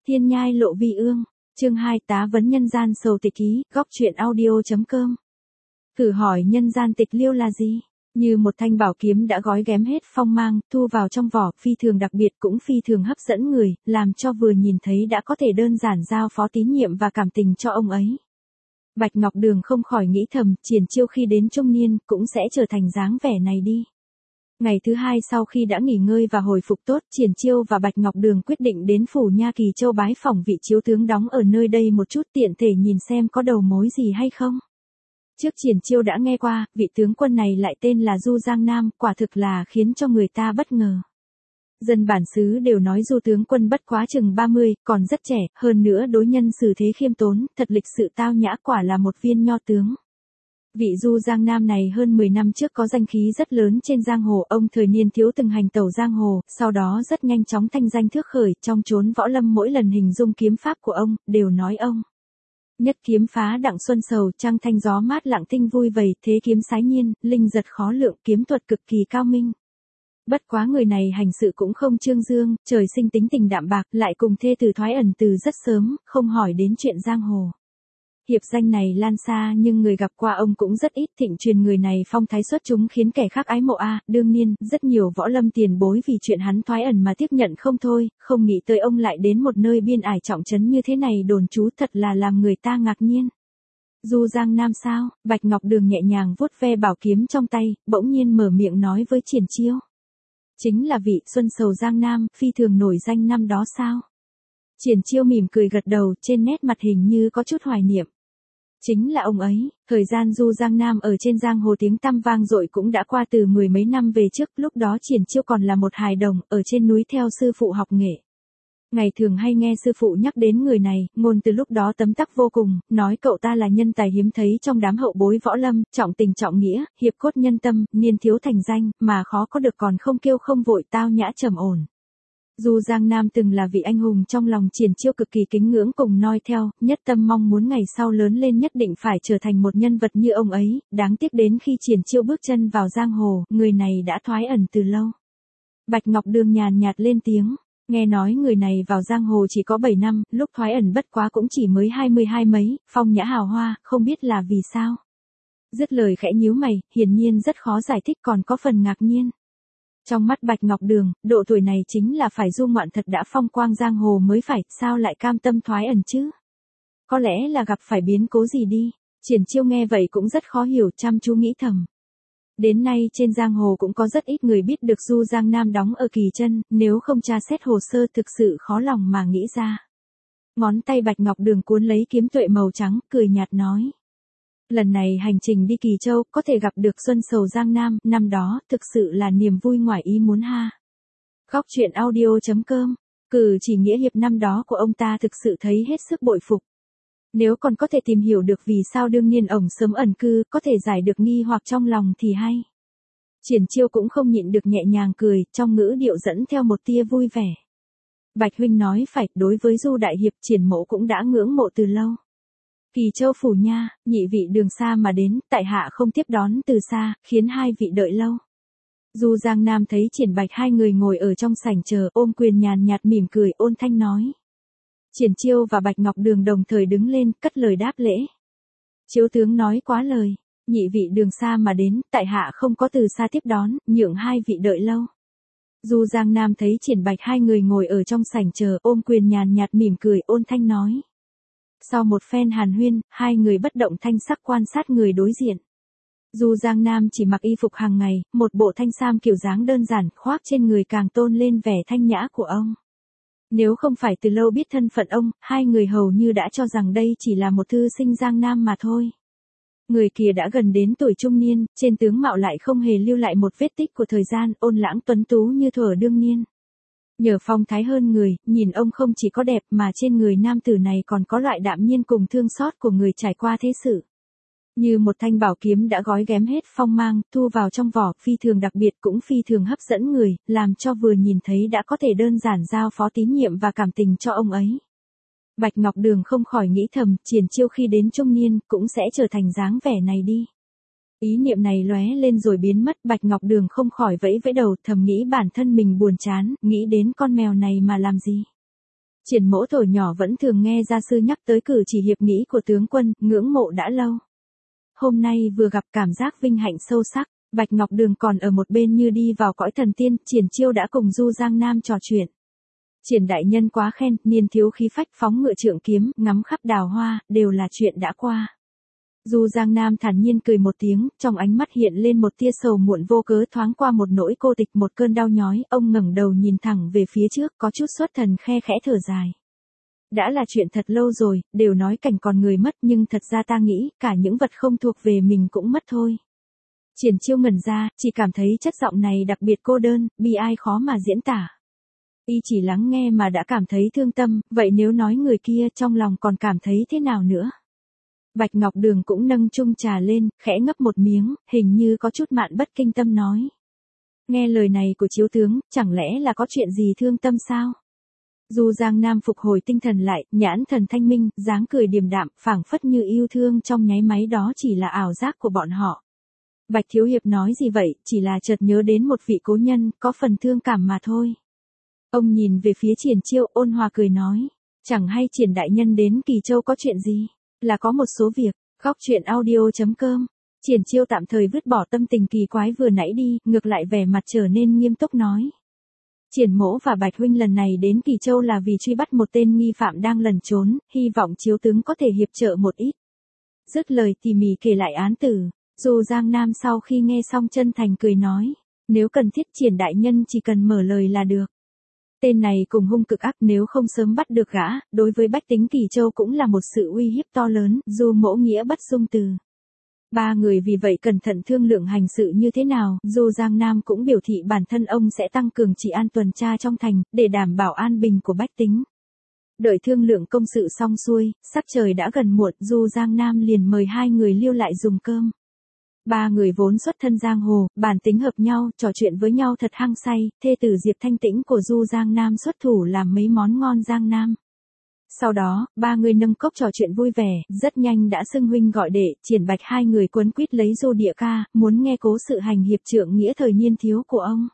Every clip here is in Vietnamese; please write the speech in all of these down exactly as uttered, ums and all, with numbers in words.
Thiên nhai lộ vi ương, chương hai tá vấn nhân gian sầu tịch ký, góc truyện audio.com. Thử hỏi nhân gian tịch liêu là gì? Như một thanh bảo kiếm đã gói ghém hết phong mang, thu vào trong vỏ, phi thường đặc biệt cũng phi thường hấp dẫn người, làm cho vừa nhìn thấy đã có thể đơn giản giao phó tín nhiệm và cảm tình cho ông ấy. Bạch Ngọc Đường không khỏi nghĩ thầm, Triển Chiêu khi đến trung niên, cũng sẽ trở thành dáng vẻ này đi. Ngày thứ hai sau khi đã nghỉ ngơi và hồi phục tốt, Triển Chiêu và Bạch Ngọc Đường quyết định đến phủ Nha Kỳ Châu bái phỏng vị chiếu tướng đóng ở nơi đây một chút, tiện thể nhìn xem có đầu mối gì hay không. Trước Triển Chiêu đã nghe qua, vị tướng quân này lại tên là Du Giang Nam, quả thực là khiến cho người ta bất ngờ. Dân bản xứ đều nói Du tướng quân bất quá chừng ba mươi, còn rất trẻ, hơn nữa đối nhân xử thế khiêm tốn, thật lịch sự tao nhã, quả là một viên nho tướng. Vị Du Giang Nam này hơn mười năm trước có danh khí rất lớn trên giang hồ, ông thời niên thiếu từng hành tẩu giang hồ, sau đó rất nhanh chóng thanh danh thước khởi, trong chốn võ lâm mỗi lần hình dung kiếm pháp của ông, đều nói ông. Nhất kiếm phá đặng xuân sầu, trăng thanh gió mát lặng tinh vui vầy, thế kiếm sái nhiên, linh giật khó lượng, kiếm thuật cực kỳ cao minh. Bất quá người này hành sự cũng không trương dương, trời sinh tính tình đạm bạc, lại cùng thê tử thoái ẩn từ rất sớm, không hỏi đến chuyện giang hồ. Hiệp danh này lan xa nhưng người gặp qua ông cũng rất ít, thịnh truyền người này phong thái xuất chúng khiến kẻ khác ái mộ a. À, đương nhiên, rất nhiều võ lâm tiền bối vì chuyện hắn thoái ẩn mà tiếp nhận không thôi, không nghĩ tới ông lại đến một nơi biên ải trọng trấn như thế này đồn trú, thật là làm người ta ngạc nhiên. Du Giang Nam sao? Bạch Ngọc Đường nhẹ nhàng vuốt ve bảo kiếm trong tay, bỗng nhiên mở miệng nói với Triển Chiêu. Chính là vị Xuân Sầu Giang Nam, phi thường nổi danh năm đó sao? Triển Chiêu mỉm cười gật đầu, trên nét mặt hình như có chút hoài niệm. Chính là ông ấy, thời gian Du Giang Nam ở trên giang hồ tiếng tăm vang dội cũng đã qua từ mười mấy năm về trước, lúc đó Triển Chiêu còn là một hài đồng, ở trên núi theo sư phụ học nghệ. Ngày thường hay nghe sư phụ nhắc đến người này, ngôn từ lúc đó tấm tắc vô cùng, nói cậu ta là nhân tài hiếm thấy trong đám hậu bối võ lâm, trọng tình trọng nghĩa, hiệp cốt nhân tâm, niên thiếu thành danh, mà khó có được còn không kêu không vội, tao nhã trầm ổn. Du Giang Nam từng là vị anh hùng trong lòng Triển Chiêu cực kỳ kính ngưỡng cùng noi theo, nhất tâm mong muốn ngày sau lớn lên nhất định phải trở thành một nhân vật như ông ấy, đáng tiếc đến khi Triển Chiêu bước chân vào giang hồ, người này đã thoái ẩn từ lâu. Bạch Ngọc Đường nhàn nhạt lên tiếng, nghe nói người này vào giang hồ chỉ có bảy năm, lúc thoái ẩn bất quá cũng chỉ mới hai mươi hai mấy, phong nhã hào hoa, không biết là vì sao. Dứt lời khẽ nhíu mày, hiển nhiên rất khó giải thích còn có phần ngạc nhiên. Trong mắt Bạch Ngọc Đường, độ tuổi này chính là phải du ngoạn thật đã phong quang giang hồ mới phải, sao lại cam tâm thoái ẩn chứ? Có lẽ là gặp phải biến cố gì đi. Triển Chiêu nghe vậy cũng rất khó hiểu, chăm chú nghĩ thầm. Đến nay trên giang hồ cũng có rất ít người biết được Du Giang Nam đóng ở Kỳ Chân, nếu không tra xét hồ sơ thực sự khó lòng mà nghĩ ra. Ngón tay Bạch Ngọc Đường cuốn lấy kiếm tuệ màu trắng, cười nhạt nói. Lần này hành trình đi Kỳ Châu, có thể gặp được Xuân Sầu Giang Nam, năm đó, thực sự là niềm vui ngoài ý muốn ha. Góc truyện audio.com, cử chỉ nghĩa hiệp năm đó của ông ta thực sự thấy hết sức bội phục. Nếu còn có thể tìm hiểu được vì sao đương nhiên ổng sớm ẩn cư, có thể giải được nghi hoặc trong lòng thì hay. Triển Chiêu cũng không nhịn được nhẹ nhàng cười, trong ngữ điệu dẫn theo một tia vui vẻ. Bạch huynh nói phải, đối với Du đại hiệp Triển mộ cũng đã ngưỡng mộ từ lâu. Kỳ Châu phủ nha, nhị vị đường xa mà đến, tại hạ không tiếp đón từ xa, khiến hai vị đợi lâu. Du Giang Nam thấy Triển Bạch hai người ngồi ở trong sảnh chờ, ôm quyền nhàn nhạt mỉm cười, ôn thanh nói. Triển Chiêu và Bạch Ngọc Đường đồng thời đứng lên, cất lời đáp lễ. Chiếu tướng nói quá lời, nhị vị đường xa mà đến, tại hạ không có từ xa tiếp đón, nhượng hai vị đợi lâu. Du Giang Nam thấy Triển Bạch hai người ngồi ở trong sảnh chờ, ôm quyền nhàn nhạt mỉm cười, ôn thanh nói. Sau một phen hàn huyên, hai người bất động thanh sắc quan sát người đối diện. Du Giang Nam chỉ mặc y phục hàng ngày, một bộ thanh sam kiểu dáng đơn giản, khoác trên người càng tôn lên vẻ thanh nhã của ông. Nếu không phải từ lâu biết thân phận ông, hai người hầu như đã cho rằng đây chỉ là một thư sinh Giang Nam mà thôi. Người kia đã gần đến tuổi trung niên, trên tướng mạo lại không hề lưu lại một vết tích của thời gian, ôn lãng tuấn tú như thuở đương niên. Nhờ phong thái hơn người, nhìn ông không chỉ có đẹp mà trên người nam tử này còn có loại đạm nhiên cùng thương xót của người trải qua thế sự. Như một thanh bảo kiếm đã gói ghém hết phong mang, thu vào trong vỏ, phi thường đặc biệt cũng phi thường hấp dẫn người, làm cho vừa nhìn thấy đã có thể đơn giản giao phó tín nhiệm và cảm tình cho ông ấy. Bạch Ngọc Đường không khỏi nghĩ thầm, Triển Chiêu khi đến trung niên, cũng sẽ trở thành dáng vẻ này đi. Ý niệm này lóe lên rồi biến mất, Bạch Ngọc Đường không khỏi vẫy vẫy đầu, thầm nghĩ bản thân mình buồn chán, nghĩ đến con mèo này mà làm gì. Triển Mỗ tuổi nhỏ vẫn thường nghe gia sư nhắc tới cử chỉ hiệp nghĩ của tướng quân, ngưỡng mộ đã lâu. Hôm nay vừa gặp cảm giác vinh hạnh sâu sắc, Bạch Ngọc Đường còn ở một bên như đi vào cõi thần tiên, Triển Chiêu đã cùng Du Giang Nam trò chuyện. Triển đại nhân quá khen, niên thiếu khí phách phóng ngựa trượng kiếm, ngắm khắp đào hoa, đều là chuyện đã qua. Du Giang Nam thản nhiên cười một tiếng, trong ánh mắt hiện lên một tia sầu muộn vô cớ, thoáng qua một nỗi cô tịch, một cơn đau nhói, ông ngẩng đầu nhìn thẳng về phía trước, có chút xuất thần, khe khẽ thở dài. Đã là chuyện thật lâu rồi, đều nói cảnh còn người mất, nhưng thật ra ta nghĩ, cả những vật không thuộc về mình cũng mất thôi. Triển Chiêu ngẩn ra, chỉ cảm thấy chất giọng này đặc biệt cô đơn, bi ai khó mà diễn tả. Y chỉ lắng nghe mà đã cảm thấy thương tâm, vậy nếu nói người kia trong lòng còn cảm thấy thế nào nữa? Bạch Ngọc Đường cũng nâng chung trà lên, khẽ ngấp một miếng, hình như có chút mạn bất kinh tâm nói. Nghe lời này của Chiếu tướng, chẳng lẽ là có chuyện gì thương tâm sao? Du Giang Nam phục hồi tinh thần lại, nhãn thần thanh minh, dáng cười điềm đạm, phảng phất như yêu thương trong nháy máy đó chỉ là ảo giác của bọn họ. Bạch Thiếu Hiệp nói gì vậy, chỉ là chợt nhớ đến một vị cố nhân, có phần thương cảm mà thôi. Ông nhìn về phía Triển Chiêu, ôn hòa cười nói, chẳng hay Triển đại nhân đến Kỳ Châu có chuyện gì, là có một số việc. Góc truyện audio chấm com. Triển Chiêu tạm thời vứt bỏ tâm tình kỳ quái vừa nãy đi, ngược lại vẻ mặt trở nên nghiêm túc nói. Triển Mỗ và Bạch huynh lần này đến Kỳ Châu là vì truy bắt một tên nghi phạm đang lẩn trốn, hy vọng Chiếu tướng có thể hiệp trợ một ít. Dứt lời tỉ mỉ kể lại án tử. Du Giang Nam sau khi nghe xong chân thành cười nói, nếu cần thiết Triển đại nhân chỉ cần mở lời là được. Tên này cùng hung cực ác, nếu không sớm bắt được gã, đối với bách tính Kỳ Châu cũng là một sự uy hiếp to lớn, Du Mỗ nghĩa bất dung từ. Ba người vì vậy cẩn thận thương lượng hành sự như thế nào, Du Giang Nam cũng biểu thị bản thân ông sẽ tăng cường trị an tuần tra trong thành, để đảm bảo an bình của bách tính. Đợi thương lượng công sự xong xuôi, sắc trời đã gần muộn, Du Giang Nam liền mời hai người lưu lại dùng cơm. Ba người vốn xuất thân giang hồ, bản tính hợp nhau, trò chuyện với nhau thật hăng say, thê tử Diệp Thanh Tĩnh của Du Giang Nam xuất thủ làm mấy món ngon Giang Nam. Sau đó, ba người nâng cốc trò chuyện vui vẻ, rất nhanh đã xưng huynh gọi đệ, Triển Bạch hai người quấn quýt lấy Du Địa Ca, muốn nghe cố sự hành hiệp trượng nghĩa thời niên thiếu của ông.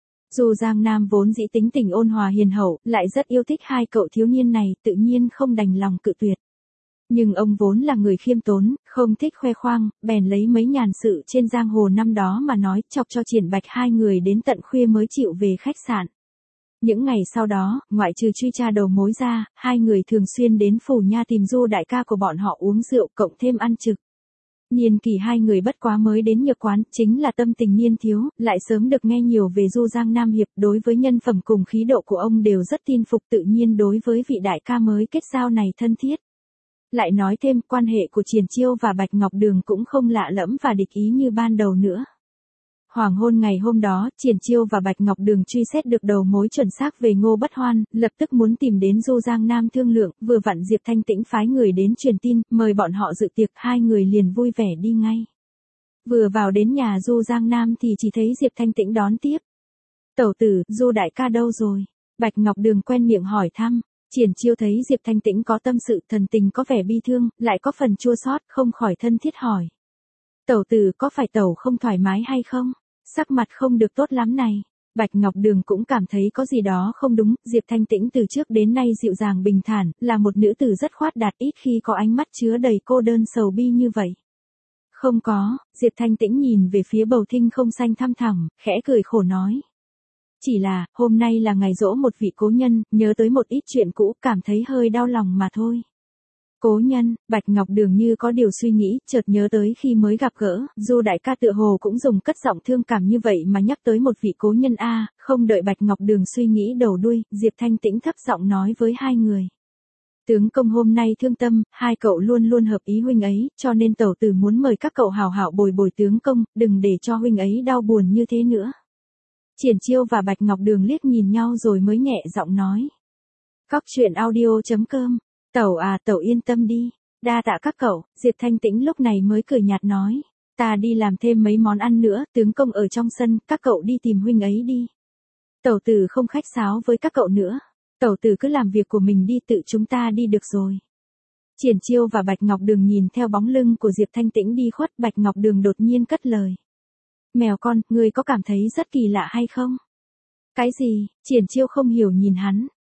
Du Giang Nam vốn dĩ tính tình ôn hòa hiền hậu, lại rất yêu thích hai cậu thiếu niên này, tự nhiên không đành lòng cự tuyệt. Nhưng ông vốn là người khiêm tốn, không thích khoe khoang, bèn lấy mấy nhàn sự trên giang hồ năm đó mà nói, chọc cho Triển Bạch hai người đến tận khuya mới chịu về khách sạn. Những ngày sau đó, ngoại trừ truy tra đầu mối ra, hai người thường xuyên đến phủ nha tìm Du đại ca của bọn họ uống rượu, cộng thêm ăn trực. Niên kỳ hai người bất quá mới đến nhược quán, chính là tâm tình niên thiếu, lại sớm được nghe nhiều về Du Giang Nam Hiệp, đối với nhân phẩm cùng khí độ của ông đều rất tin phục, tự nhiên đối với vị đại ca mới kết giao này thân thiết. Lại nói thêm, quan hệ của Triển Chiêu và Bạch Ngọc Đường cũng không lạ lẫm và địch ý như ban đầu nữa. Hoàng hôn ngày hôm đó, Triển Chiêu và Bạch Ngọc Đường truy xét được đầu mối chuẩn xác về Ngô Bất Hoan, lập tức muốn tìm đến Du Giang Nam thương lượng, vừa vặn Diệp Thanh Tĩnh phái người đến truyền tin, mời bọn họ dự tiệc, hai người liền vui vẻ đi ngay. Vừa vào đến nhà Du Giang Nam thì chỉ thấy Diệp Thanh Tĩnh đón tiếp. Tẩu tử, Du đại ca đâu rồi? Bạch Ngọc Đường quen miệng hỏi thăm. Triển Chiêu thấy Diệp Thanh Tĩnh có tâm sự, thần tình có vẻ bi thương, lại có phần chua xót, không khỏi thân thiết hỏi. Tẩu tử, có phải tẩu không thoải mái hay không? Sắc mặt không được tốt lắm này. Bạch Ngọc Đường cũng cảm thấy có gì đó không đúng, Diệp Thanh Tĩnh từ trước đến nay dịu dàng bình thản, là một nữ tử rất khoát đạt, ít khi có ánh mắt chứa đầy cô đơn sầu bi như vậy. Không có, Diệp Thanh Tĩnh nhìn về phía bầu thinh không xanh thăm thẳm, khẽ cười khổ nói. Chỉ là, hôm nay là ngày giỗ một vị cố nhân, nhớ tới một ít chuyện cũ, cảm thấy hơi đau lòng mà thôi. Cố nhân, Bạch Ngọc Đường như có điều suy nghĩ, chợt nhớ tới khi mới gặp gỡ, Du đại ca tựa hồ cũng dùng cất giọng thương cảm như vậy mà nhắc tới một vị cố nhân a, không đợi Bạch Ngọc Đường suy nghĩ đầu đuôi, Diệp Thanh Tĩnh thấp giọng nói với hai người. Tướng công hôm nay thương tâm, hai cậu luôn luôn hợp ý huynh ấy, cho nên tẩu tử muốn mời các cậu hào hảo bồi bồi tướng công, đừng để cho huynh ấy đau buồn như thế nữa. Triển Chiêu và Bạch Ngọc Đường liếc nhìn nhau rồi mới nhẹ giọng nói. Góc truyện audio chấm com. Tẩu à, tẩu yên tâm đi. Đa tạ các cậu, Diệp Thanh Tĩnh lúc này mới cười nhạt nói. Ta đi làm thêm mấy món ăn nữa, tướng công ở trong sân, các cậu đi tìm huynh ấy đi. Tẩu tử không khách sáo với các cậu nữa. Tẩu tử cứ làm việc của mình đi, tự chúng ta đi được rồi. Triển Chiêu và Bạch Ngọc Đường nhìn theo bóng lưng của Diệp Thanh Tĩnh đi khuất, Bạch Ngọc Đường đột nhiên cất lời. Mèo con, ngươi có cảm thấy rất kỳ lạ hay không? Cái gì? Triển Chiêu không hiểu nhìn hắn.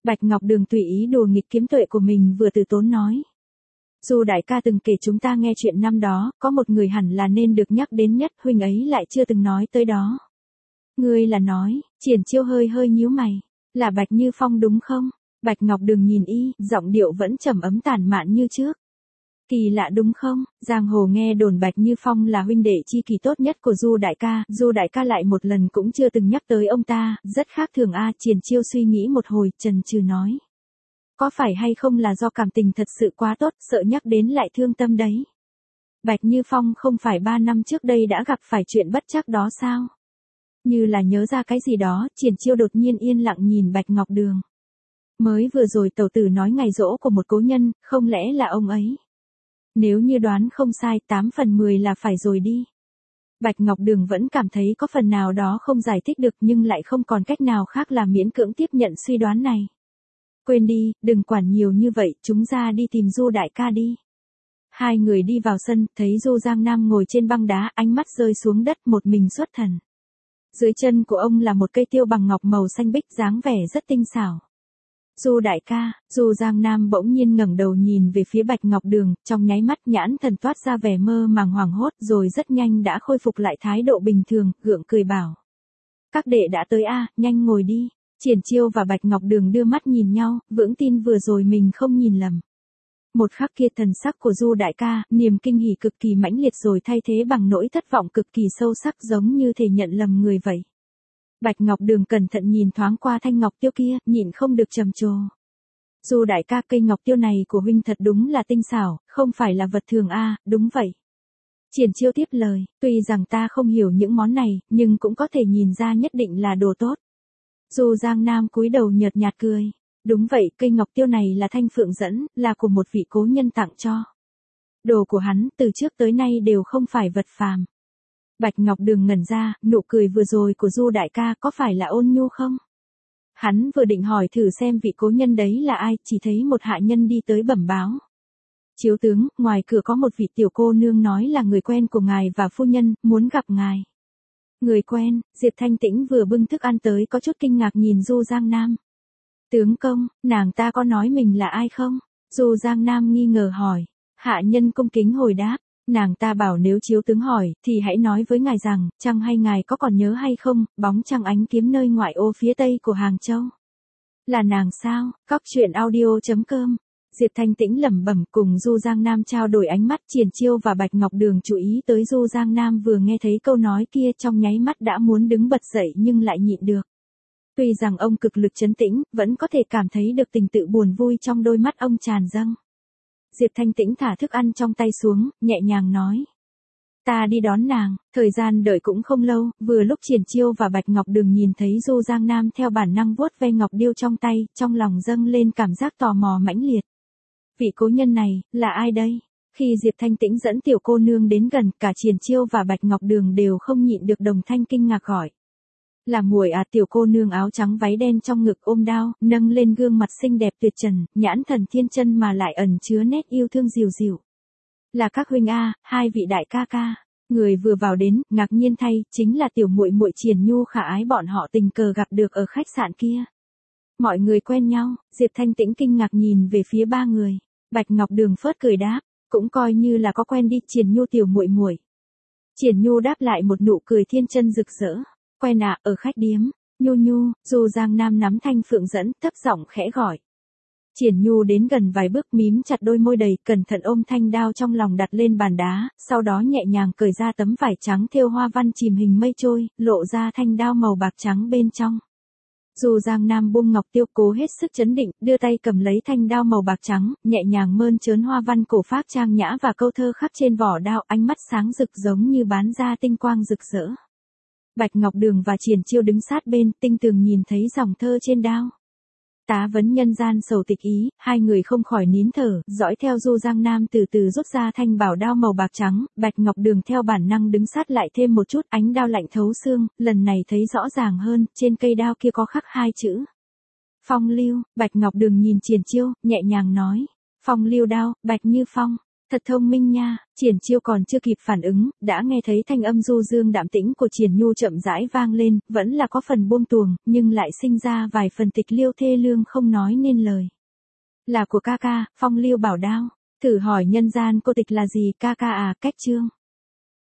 Bạch Ngọc Đường tùy ý đùa nghịch kiếm tuệ của mình vừa từ tốn nói. Du đại ca từng kể chúng ta nghe chuyện năm đó, có một người hẳn là nên được nhắc đến nhất, huynh ấy lại chưa từng nói tới đó. Ngươi là nói, Triển Chiêu hơi hơi nhíu mày, là Bạch Như Phong đúng không? Bạch Ngọc Đường nhìn y, giọng điệu vẫn trầm ấm tản mạn như trước. Kỳ lạ đúng không? Giang hồ nghe đồn Bạch Như Phong là huynh đệ chi kỳ tốt nhất của Du đại ca, Du đại ca lại một lần cũng chưa từng nhắc tới ông ta, rất khác thường a. Triển Chiêu suy nghĩ một hồi, chần chừ nói. Có phải hay không là do cảm tình thật sự quá tốt, sợ nhắc đến lại thương tâm đấy. Bạch Như Phong không phải ba năm trước đây đã gặp phải chuyện bất trắc đó sao? Như là nhớ ra cái gì đó, Triển Chiêu đột nhiên yên lặng nhìn Bạch Ngọc Đường. Mới vừa rồi tẩu tử nói ngày giỗ của một cố nhân, không lẽ là ông ấy? Nếu như đoán không sai, tám phần mười là phải rồi đi. Bạch Ngọc Đường vẫn cảm thấy có phần nào đó không giải thích được nhưng lại không còn cách nào khác là miễn cưỡng tiếp nhận suy đoán này. Quên đi, đừng quản nhiều như vậy, chúng ra đi tìm Du đại ca đi. Hai người đi vào sân, thấy Du Giang Nam ngồi trên băng đá, ánh mắt rơi xuống đất một mình xuất thần. Dưới chân của ông là một cây tiêu bằng ngọc màu xanh bích dáng vẻ rất tinh xảo. Du đại ca, Du Giang Nam bỗng nhiên ngẩng đầu nhìn về phía Bạch Ngọc Đường, trong nháy mắt nhãn thần toát ra vẻ mơ màng hoảng hốt rồi rất nhanh đã khôi phục lại thái độ bình thường, gượng cười bảo. Các đệ đã tới a, nhanh ngồi đi. Triển Chiêu và Bạch Ngọc Đường đưa mắt nhìn nhau, vững tin vừa rồi mình không nhìn lầm. Một khắc kia thần sắc của Du đại ca, niềm kinh hỉ cực kỳ mãnh liệt rồi thay thế bằng nỗi thất vọng cực kỳ sâu sắc giống như thể nhận lầm người vậy. Bạch Ngọc Đường cẩn thận nhìn thoáng qua thanh ngọc tiêu kia, nhịn không được trầm trồ. Du đại ca, cây ngọc tiêu này của huynh thật đúng là tinh xảo, không phải là vật thường a. Đúng vậy. Triển Chiêu tiếp lời, tuy rằng ta không hiểu những món này, nhưng cũng có thể nhìn ra nhất định là đồ tốt. Du Giang Nam cúi đầu nhợt nhạt cười. Đúng vậy, cây ngọc tiêu này là thanh phượng dẫn, là của một vị cố nhân tặng cho. Đồ của hắn từ trước tới nay đều không phải vật phàm. Bạch Ngọc Đường ngẩn ra, nụ cười vừa rồi của Du đại ca có phải là ôn nhu không? Hắn vừa định hỏi thử xem vị cố nhân đấy là ai, chỉ thấy một hạ nhân đi tới bẩm báo. Chiếu tướng, ngoài cửa có một vị tiểu cô nương nói là người quen của ngài và phu nhân, muốn gặp ngài. Người quen, Diệp Thanh Tĩnh vừa bưng thức ăn tới có chút kinh ngạc nhìn Du Giang Nam. Tướng công, nàng ta có nói mình là ai không? Du Giang Nam nghi ngờ hỏi. Hạ nhân cung kính hồi đáp. Nàng ta bảo nếu chiếu tướng hỏi, thì hãy nói với ngài rằng, chăng hay ngài có còn nhớ hay không, bóng trăng ánh kiếm nơi ngoại ô phía tây của Hàng Châu. Là nàng sao? Cóc truyện audio chấm com. Diệp Thanh Tĩnh lẩm bẩm cùng Du Giang Nam trao đổi ánh mắt. Triển Chiêu và Bạch Ngọc Đường chú ý tới Du Giang Nam vừa nghe thấy câu nói kia trong nháy mắt đã muốn đứng bật dậy nhưng lại nhịn được. Tuy rằng ông cực lực trấn tĩnh, vẫn có thể cảm thấy được tình tự buồn vui trong đôi mắt ông tràn dâng. Diệp Thanh Tĩnh thả thức ăn trong tay xuống, nhẹ nhàng nói. Ta đi đón nàng, thời gian đợi cũng không lâu, vừa lúc Triển Chiêu và Bạch Ngọc Đường nhìn thấy Du Giang Nam theo bản năng vuốt ve ngọc điêu trong tay, trong lòng dâng lên cảm giác tò mò mãnh liệt. Vị cố nhân này, là ai đây? Khi Diệp Thanh Tĩnh dẫn tiểu cô nương đến gần, cả Triển Chiêu và Bạch Ngọc Đường đều không nhịn được đồng thanh kinh ngạc gọi. Là muội à. Tiểu cô nương áo trắng váy đen trong ngực ôm đao, nâng lên gương mặt xinh đẹp tuyệt trần, nhãn thần thiên chân mà lại ẩn chứa nét yêu thương dịu dịu. Là các huynh a, hai vị đại ca ca. Người vừa vào đến, ngạc nhiên thay, chính là tiểu muội muội Triển Nhu khả ái bọn họ tình cờ gặp được ở khách sạn kia. Mọi người quen nhau. Diệp Thanh Tĩnh kinh ngạc nhìn về phía ba người. Bạch Ngọc Đường phớt cười đáp, cũng coi như là có quen đi. Triển Nhu tiểu muội muội. Triển Nhu đáp lại một nụ cười thiên chân rực rỡ. Quen à, ở khách điếm. Nhu Nhu. Du Giang Nam nắm thanh phượng dẫn, thấp giọng khẽ gọi. Triển Nhu đến gần vài bước mím chặt đôi môi đầy, cẩn thận ôm thanh đao trong lòng đặt lên bàn đá, sau đó nhẹ nhàng cởi ra tấm vải trắng thêu hoa văn chìm hình mây trôi, lộ ra thanh đao màu bạc trắng bên trong. Du Giang Nam buông ngọc tiêu, cố hết sức chấn định, đưa tay cầm lấy thanh đao màu bạc trắng, nhẹ nhàng mơn trớn hoa văn cổ phác trang nhã và câu thơ khắc trên vỏ đao, ánh mắt sáng rực giống như bán ra tinh quang rực rỡ. Bạch Ngọc Đường và Triển Chiêu đứng sát bên, tinh tường nhìn thấy dòng thơ trên đao. Tá vấn nhân gian sầu tịch ý, hai người không khỏi nín thở, dõi theo Du Giang Nam từ từ rút ra thanh bảo đao màu bạc trắng. Bạch Ngọc Đường theo bản năng đứng sát lại thêm một chút, ánh đao lạnh thấu xương, lần này thấy rõ ràng hơn, trên cây đao kia có khắc hai chữ. Phong lưu. Bạch Ngọc Đường nhìn Triển Chiêu, nhẹ nhàng nói. Phong lưu đao, Bạch Như Phong. Thật thông minh nha, Triển Chiêu còn chưa kịp phản ứng, đã nghe thấy thanh âm du dương đạm tĩnh của Triển Nhu chậm rãi vang lên, vẫn là có phần buông tuồng, nhưng lại sinh ra vài phần tịch liêu thê lương không nói nên lời. Là của ca ca, Phong Liêu bảo đao, thử hỏi nhân gian cô tịch là gì, ca ca à, cách chương.